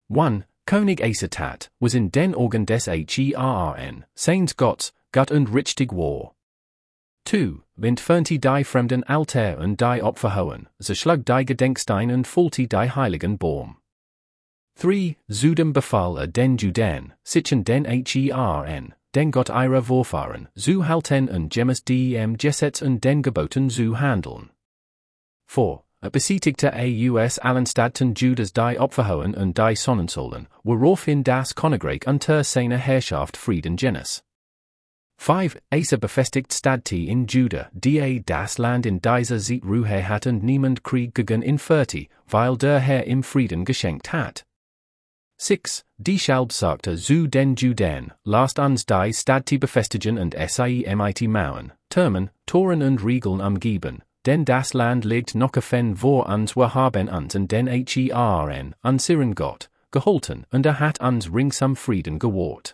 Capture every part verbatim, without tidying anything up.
one. König Asa Tat, was in den Organ des Herrn, seines Gottes, Gott und richtig war. two. Entfernte die Fremden Altäre und die Opferhohen, zerschlug die Gedenksteine und fällte die Heiligen Baum. three. Zudem befahl er den Juden, sichen den Herrn, den Gott ihrer Vorfahren, zu halten und gemäß dem Gesetz und den Geboten zu handeln. four. Er bestätigte aus allen Städten Judas die Opferhohen und die Sonnensäulen, woraufhin das Königreich unter seiner Herrschaft Frieden genieß. five. Asa befestigt Städte in Juda, die das Land in dieser Zeit Ruhe hat und niemand Krieg gegen ihn führte, weil der Herr im Frieden geschenkt hat. six. Die Schalb sagte zu den Juden, lasst uns die Städte befestigen und sie mit Mauern, Türmen, Toren und Riegeln umgeben, denn das Land liegt noch offen vor uns, wir haben uns und den Herrn, unseren Gott, geholfen und er hat uns ringsum Frieden gewahrt.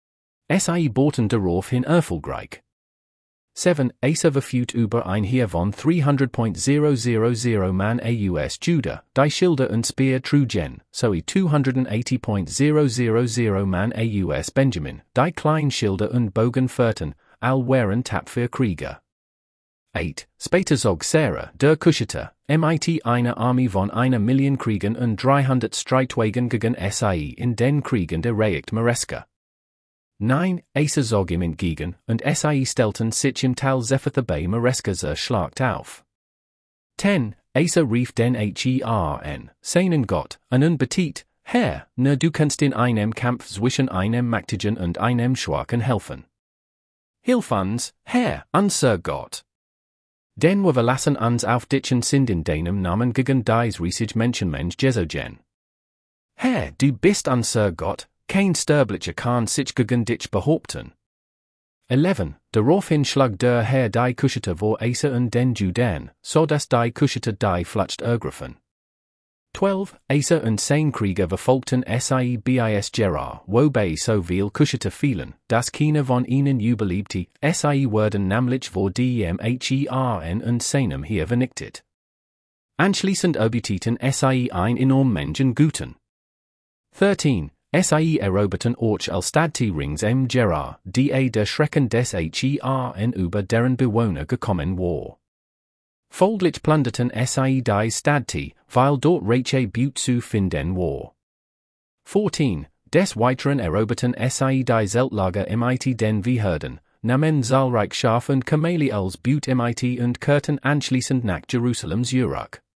Sie boten daraufhin erfolgreich. seven. Asa verfügt über ein Heer von dreihunderttausend Mann aus Juda, die Schilder und Speer trugen, sowie zweihundertachtzigtausend Mann aus Benjamin, die kleinen Schilder und Bogen führten, all waren tapfer Krieger. eight. Später zog Sarah, der Kuschiter, mit einer Armee von einer Million Kriegern und dreihundert Streitwagen gegen sie in den Kriegen der Reicht Mareska. nine. Asa zog ihm entgegen, und sie stellten sich im Tal Zephatha bei Mareska zur Schlacht auf. ten. Asa rief den Herrn, seinen Gott, an und betet, Herr, ne du kannst in einem Kampf zwischen einem Mächtigen und einem Schwachen helfen. Hilf uns, Herr, unser Gott. Denn wir verlassen uns auf dich und sind in deinem Namen gegen dies riesig Menschenmensch Jesogen. Herr, du bist unser Gott, kein Sterblicher kann sich gegen dich behaupten. eleven. Daraufhin schlug der Herr die Kuschiter vor Asa und den Juden, so dass die Kuschiter die Flucht ergriffen. twelve. Asa und sein Krieger verfolgten sie bis Gerar, wobei so viel Kuschiter fielen, dass keiner von ihnen überlebte, sie wurden nämlich vor dem Herrn und seinem Heer vernichtet. Anschließend erbiteten sie ein enorm Menschenguten. thirteen. Sie eroberten auch als Städte rings um Gerar, die der Schrecken des Herrn über deren Bewohner gekommen war. Folglich plünderten sie die Städte, weil dort reiche Beute zu finden war. fourteen. Des Weiteren eroberten sie die Zeltlager mit den Viehherden, nahmen zahlreich Schafe und Kamele als Beute mit und kehrten anschließend nach Jerusalem zurück.